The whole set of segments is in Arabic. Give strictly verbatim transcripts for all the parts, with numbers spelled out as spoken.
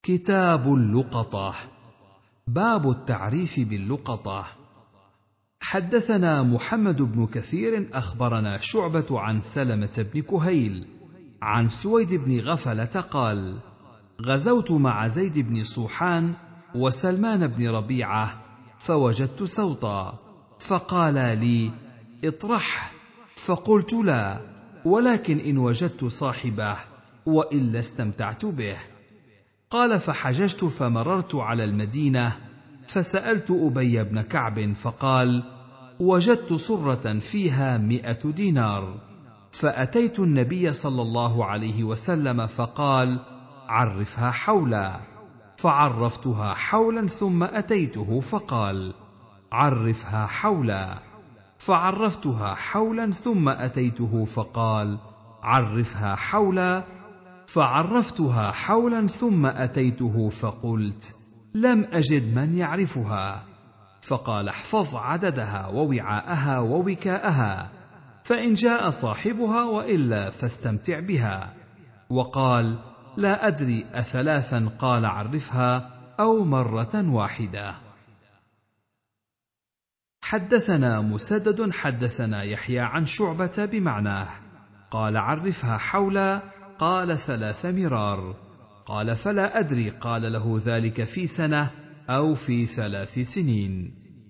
كتاب اللقطة. باب التعريف باللقطة. حدثنا محمد بن كثير أخبرنا شعبة عن سلمة بن كهيل عن سويد بن غفلة قال: غزوت مع زيد بن صوحان وسلمان بن ربيعة فوجدت سوطا، فقال لي: اطرح، فقلت لا، ولكن إن وجدت صاحبه وإلا استمتعت به. قال: فحججت فمررت على المدينة فسألت أبي بن كعب فقال: وجدت صرة فيها مئة دينار، فأتيت النبي صلى الله عليه وسلم فقال: عرفها حولا، فعرفتها حولا ثم أتيته فقال: عرفها حولا، فعرفتها حولا ثم أتيته فقال: عرفها حولا، فعرفتها حولا ثم أتيته فقلت: لم أجد من يعرفها، فقال: احفظ عددها ووعاءها ووكاءها، فإن جاء صاحبها وإلا فاستمتع بها. وقال: لا أدري أثلاثا قال عرفها أو مرة واحدة. حدثنا مسدد حدثنا يحيى عن شعبة بمعناه قال: عرفها حولا، قال: ثلاث مرار. قال: فلا أدري قال له ذلك في سنة أو في ثلاث سنين.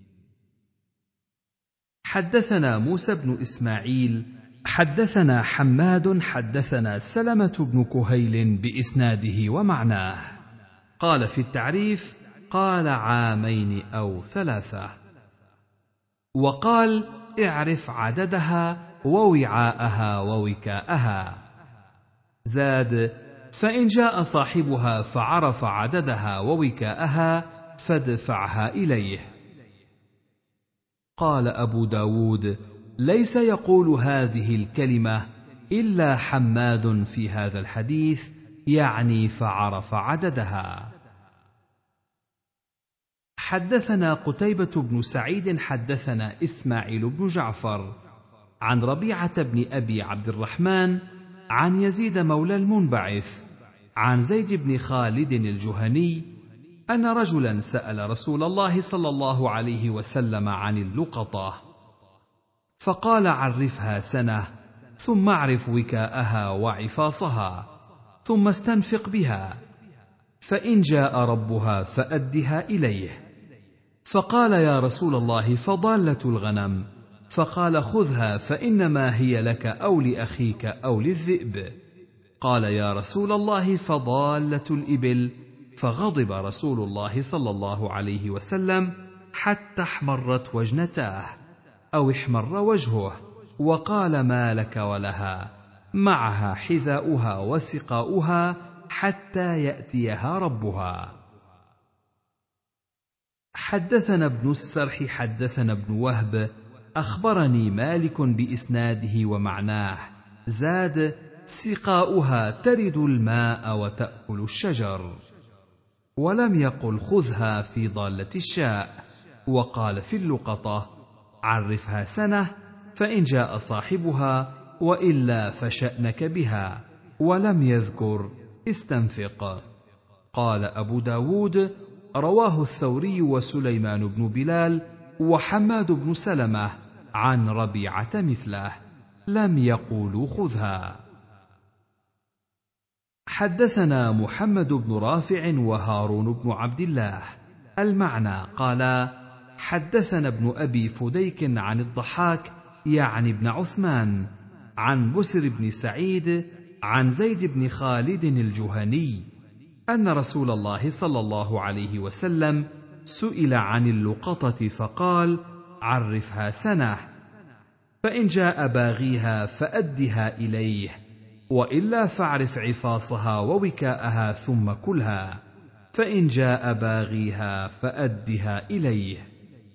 حدثنا موسى بن إسماعيل حدثنا حماد حدثنا سلمة بن كهيل بإسناده ومعناه قال في التعريف: قال: عامين أو ثلاثة. وقال: اعرف عددها ووعاءها ووكاءها. زاد: فإن جاء صاحبها فعرف عددها ووكاءها فادفعها إليه. قال أبو داود: ليس يقول هذه الكلمة إلا حماد في هذا الحديث، يعني فعرف عددها. حدثنا قتيبة بن سعيد حدثنا إسماعيل بن جعفر عن ربيعة بن أبي عبد الرحمن عن يزيد مولى المنبعث عن زيد بن خالد الجهني أن رجلا سأل رسول الله صلى الله عليه وسلم عن اللقطة، فقال: عرفها سنة، ثم اعرف وكاءها وعفاصها، ثم استنفق بها، فإن جاء ربها فأدها إليه. فقال: يا رسول الله، فضالة الغنم؟ فقال: خذها، فإنما هي لك أو لأخيك أو للذئب. قال: يا رسول الله، فضالة الإبل؟ فغضب رسول الله صلى الله عليه وسلم حتى احمرت وجنتاه أو احمر وجهه، وقال: ما لك ولها؟ معها حذاؤها وسقاؤها حتى يأتيها ربها. حدثنا ابن السرح حدثنا ابن وهب أخبرني مالك بإسناده ومعناه زاد: سقاؤها ترد الماء وتأكل الشجر. ولم يقل خذها في ضالة الشاء. وقال في اللقطة: عرفها سنة، فإن جاء صاحبها وإلا فشأنك بها. ولم يذكر استنفق. قال أبو داود: رواه الثوري وسليمان بن بلال وحماد بن سلمة عن ربيعة مثله، لم يقولوا خذها. حدثنا محمد بن رافع وهارون بن عبد الله المعنى قال: حدثنا ابن أبي فديك عن الضحاك يعني ابن عثمان عن بسر بن سعيد عن زيد بن خالد الجهني أن رسول الله صلى الله عليه وسلم سئل عن اللقطة فقال: عرفها سنة، فإن جاء باغيها فأدها إليه، وإلا فاعرف عفاصها ووكاءها ثم كلها، فإن جاء باغيها فأدها إليه.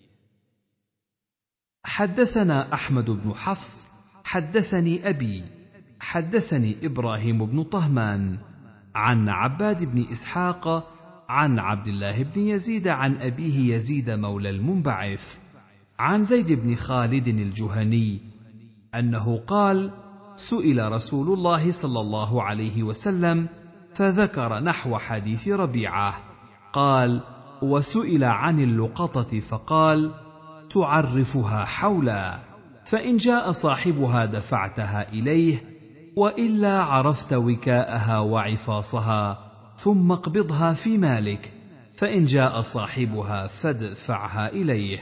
حدثنا أحمد بن حفص حدثني أبي حدثني إبراهيم بن طهمان عن عباد بن إسحاق عن عبد الله بن يزيد عن أبيه يزيد مولى المنبعث عن زيد بن خالد الجهني أنه قال: سئل رسول الله صلى الله عليه وسلم فذكر نحو حديث ربيعة. قال: وسئل عن اللقطة فقال: تعرفها حولا، فإن جاء صاحبها دفعتها إليه، وإلا عرفت وكاءها وعفاصها، ثم اقبضها في مالك، فإن جاء صاحبها فادفعها إليه.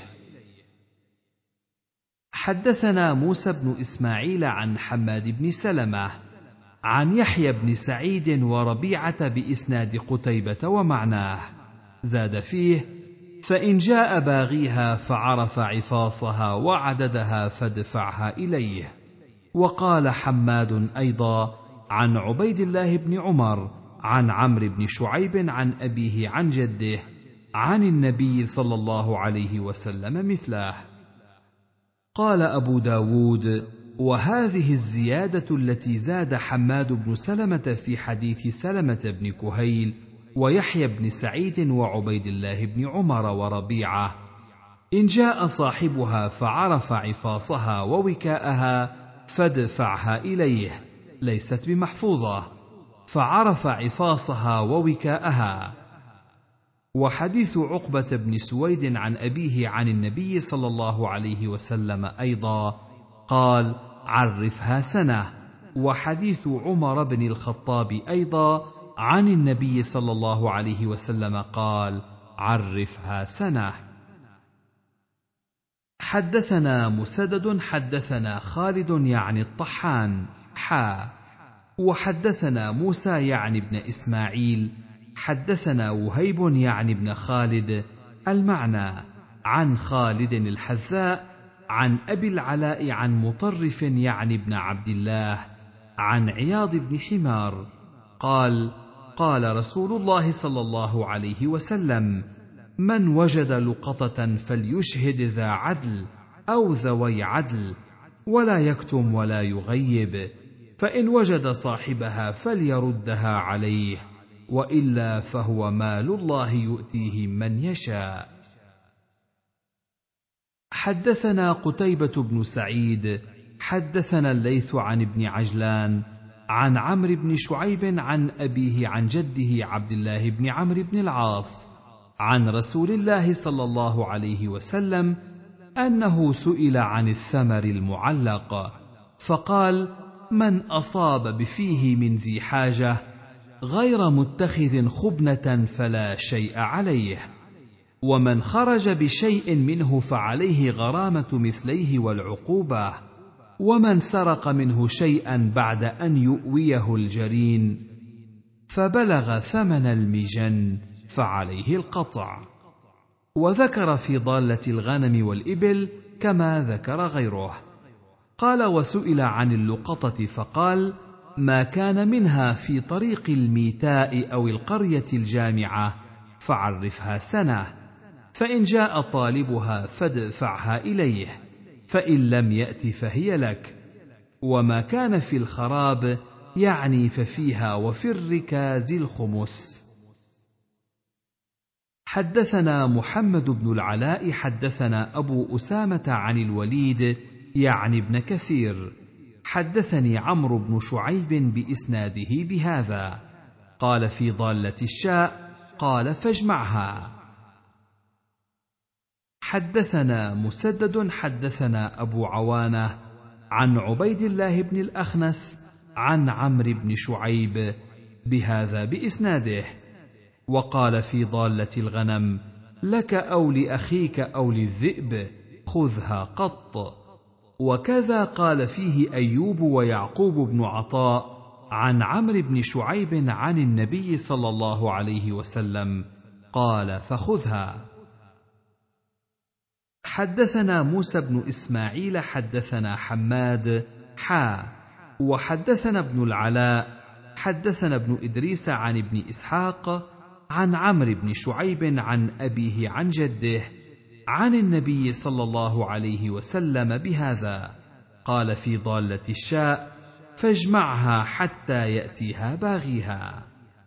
حدثنا موسى بن إسماعيل عن حماد بن سلمة عن يحيى بن سعيد وربيعة بإسناد قتيبة ومعناه، زاد فيه: فإن جاء باغيها فعرف عفاصها وعددها فادفعها إليه. وقال حماد أيضا عن عبيد الله بن عمر عن عمرو بن شعيب عن أبيه عن جده عن النبي صلى الله عليه وسلم مثله. قال أبو داود: وهذه الزيادة التي زاد حماد بن سلمة في حديث سلمة بن كهيل ويحيى بن سعيد وعبيد الله بن عمر وربيعة: إن جاء صاحبها فعرف عفاصها ووكاءها فادفعها إليه، ليست بمحفوظة، فعرف عفاصها ووكاءها. وحديث عقبة بن سويد عن أبيه عن النبي صلى الله عليه وسلم أيضا قال: عرفها سنة. وحديث عمر بن الخطاب أيضا عن النبي صلى الله عليه وسلم قال: عرفها سنة. حدثنا مسدد حدثنا خالد يعني الطحان حا وحدثنا موسى يعني ابن إسماعيل حدثنا وهيب يعني ابن خالد المعنى عن خالد الحذاء عن أبي العلاء عن مطرف يعني ابن عبد الله عن عياض بن حمار قال: قال رسول الله صلى الله عليه وسلم: من وجد لقطة فليشهد ذا عدل أو ذوي عدل، ولا يكتم ولا يغيب، فإن وجد صاحبها فليردها عليه، وإلا فهو مال الله يؤتيه من يشاء. حدثنا قتيبة بن سعيد حدثنا الليث عن ابن عجلان عن عمرو بن شعيب عن أبيه عن جده عبد الله بن عمرو بن العاص عن رسول الله صلى الله عليه وسلم أنه سئل عن الثمر المعلق فقال: من أصاب بفيه من ذي حاجة غير متخذ خبنة فلا شيء عليه، ومن خرج بشيء منه فعليه غرامة مثليه والعقوبة، ومن سرق منه شيئا بعد أن يؤويه الجرين فبلغ ثمن المجن فعليه القطع. وذكر في ضالة الغنم والإبل كما ذكر غيره. قال: وسئل عن اللقطة فقال: ما كان منها في طريق الميتاء أو القرية الجامعة فعرفها سنة، فإن جاء طالبها فادفعها إليه، فإن لم يأت فهي لك. وما كان في الخراب يعني ففيها وفي الركاز الخمس. حدثنا محمد بن العلاء حدثنا أبو أسامة عن الوليد يعني ابن كثير حدثني عمرو بن شعيب بإسناده بهذا. قال في ضالة الشاء: قال فاجمعها. حدثنا مسدد حدثنا أبو عوانة عن عبيد الله بن الأخنس عن عمرو بن شعيب بهذا بإسناده. وقال في ضالة الغنم: لك أو لأخيك أو للذئب خذها قط. وكذا قال فيه أيوب ويعقوب بن عطاء عن عمرو بن شعيب عن النبي صلى الله عليه وسلم قال: فخذها. حدثنا موسى بن إسماعيل حدثنا حماد حا وحدثنا ابن العلاء حدثنا ابن إدريس عن ابن إسحاق عن عمرو بن شعيب عن أبيه عن جده عن النبي صلى الله عليه وسلم بهذا. قال في ضالة الشاء: فاجمعها حتى يأتيها باغيها.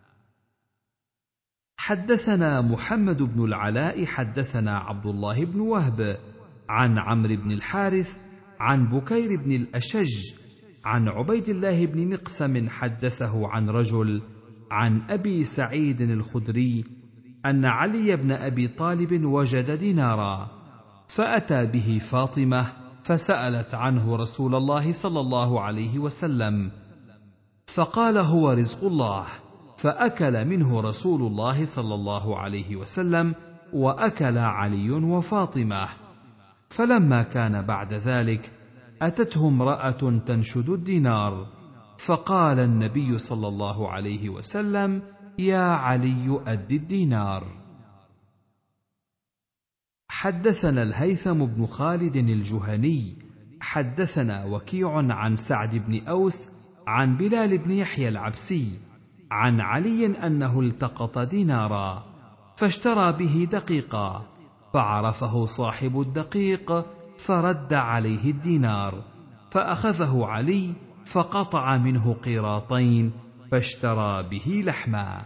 حدثنا محمد بن العلاء حدثنا عبد الله بن وهب عن عمرو بن الحارث عن بكير بن الأشج عن عبيد الله بن مقسم حدثه عن رجل عن أبي سعيد الخدري أن علي بن أبي طالب وجد دينارا، فأتى به فاطمة فسألت عنه رسول الله صلى الله عليه وسلم، فقال هو رزق الله، فأكل منه رسول الله صلى الله عليه وسلم، وأكل علي وفاطمة. فلما كان بعد ذلك أتته امرأة تنشد الدينار، فقال النبي صلى الله عليه وسلم: يا علي أد الدينار. حدثنا الهيثم بن خالد الجهني حدثنا وكيع عن سعد بن أوس عن بلال بن يحيى العبسي عن علي أنه التقط دينارا فاشترى به دقيقا، فعرفه صاحب الدقيق فرد عليه الدينار، فأخذه علي فقطع منه قيراطين فاشترى به لحما.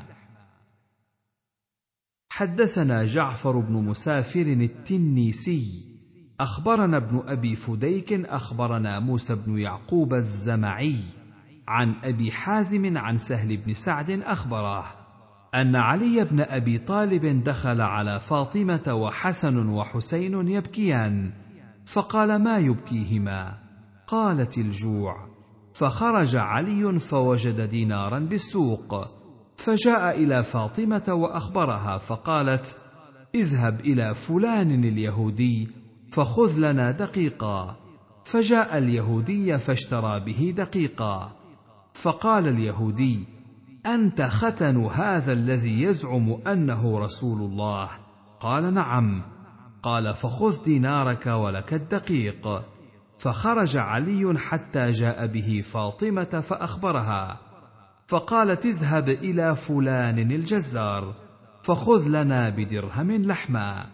حدثنا جعفر بن مسافر التنيسي أخبرنا ابن أبي فديك أخبرنا موسى بن يعقوب الزمعي عن أبي حازم عن سهل بن سعد أخبره أن علي بن أبي طالب دخل على فاطمة وحسن وحسين يبكيان، فقال: ما يبكيهما؟ قالت: الجوع. فخرج علي فوجد دينارا بالسوق، فجاء إلى فاطمة وأخبرها، فقالت: اذهب إلى فلان اليهودي فخذ لنا دقيقا. فجاء اليهودي فاشترى به دقيقا، فقال اليهودي: أنت ختن هذا الذي يزعم أنه رسول الله؟ قال: نعم. قال: فخذ دينارك ولك الدقيق. فخرج علي حتى جاء به فاطمة فأخبرها، فقالت: اذهب إلى فلان الجزار فخذ لنا بدرهم لحما.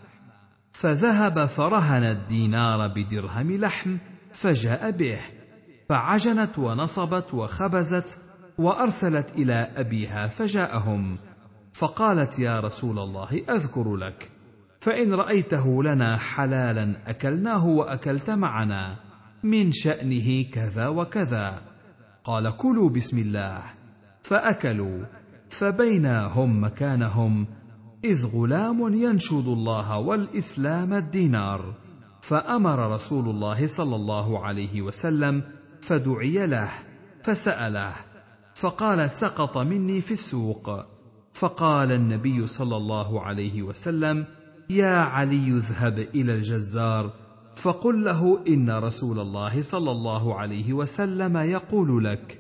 فذهب فرهن الدينار بدرهم لحم، فجاء به، فعجنت ونصبت وخبزت وأرسلت إلى أبيها فجاءهم، فقالت: يا رسول الله أذكر لك، فإن رأيته لنا حلالا أكلناه وأكلت معنا، من شأنه كذا وكذا. قال: كلوا بسم الله. فأكلوا، فبينا هم مكانهم إذ غلام ينشد الله والإسلام الدينار، فأمر رسول الله صلى الله عليه وسلم فدعي له فسأله، فقال: سقط مني في السوق. فقال النبي صلى الله عليه وسلم: يا علي اذهب إلى الجزار فقل له إن رسول الله صلى الله عليه وسلم يقول لك: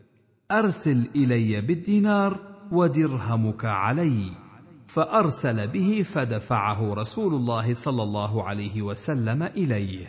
أرسل إلي بالدينار ودرهمك علي. فأرسل به فدفعه رسول الله صلى الله عليه وسلم إليه.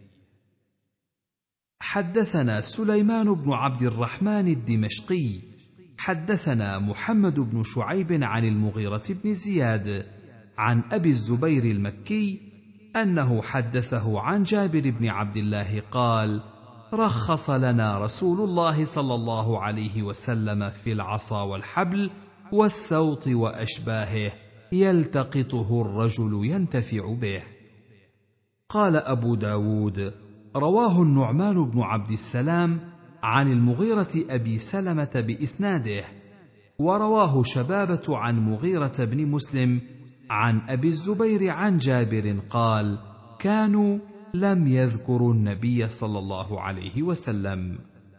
حدثنا سليمان بن عبد الرحمن الدمشقي حدثنا محمد بن شعيب عن المغيرة بن زياد عن أبي الزبير المكي أنه حدثه عن جابر بن عبد الله قال: رخص لنا رسول الله صلى الله عليه وسلم في العصا والحبل والسوط وأشباهه يلتقطه الرجل ينتفع به. قال أبو داود: رواه النعمان بن عبد السلام عن المغيرة أبي سلمة بإسناده، ورواه شبابة عن مغيرة بن مسلم عن أبي الزبير عن جابر قال: كانوا لم يذكروا النبي صلى الله عليه وسلم.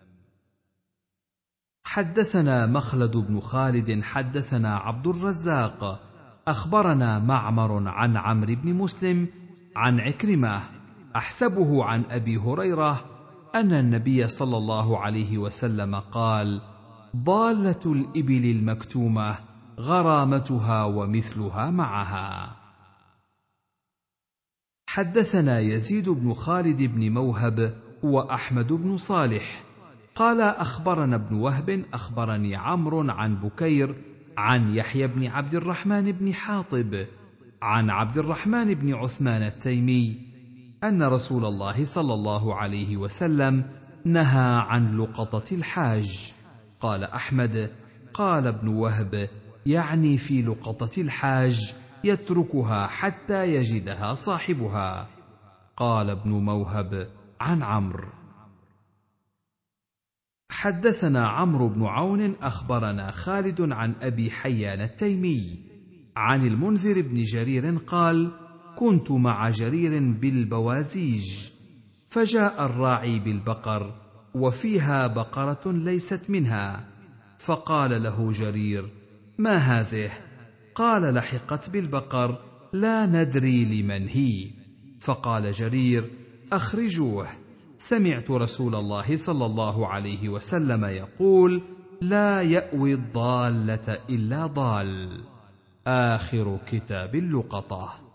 حدثنا مخلد بن خالد حدثنا عبد الرزاق أخبرنا معمر عن عمرو بن مسلم عن عكرمة أحسبه عن أبي هريرة أن النبي صلى الله عليه وسلم قال: ضالة الإبل المكتومة غرامتها ومثلها معها. حدثنا يزيد بن خالد بن موهب وأحمد بن صالح قال أخبرنا ابن وهب أخبرني عمرو عن بكير عن يحيى بن عبد الرحمن بن حاطب عن عبد الرحمن بن عثمان التيمي أن رسول الله صلى الله عليه وسلم نهى عن لقطة الحاج. قال أحمد: قال ابن وهب: يعني في لقطة الحاج يتركها حتى يجدها صاحبها. قال ابن موهب: عن عمرو. حدثنا عمرو بن عون أخبرنا خالد عن أبي حيان التيمي عن المنذر بن جرير قال: كنت مع جرير بالبوازيج، فجاء الراعي بالبقر وفيها بقرة ليست منها، فقال له جرير: ما هذه؟ قال: لحقت بالبقر، لا ندري لمن هي. فقال جرير: أخرجوه، سمعت رسول الله صلى الله عليه وسلم يقول: لا يأوي الضالة إلا ضال. آخر كتاب اللقطة.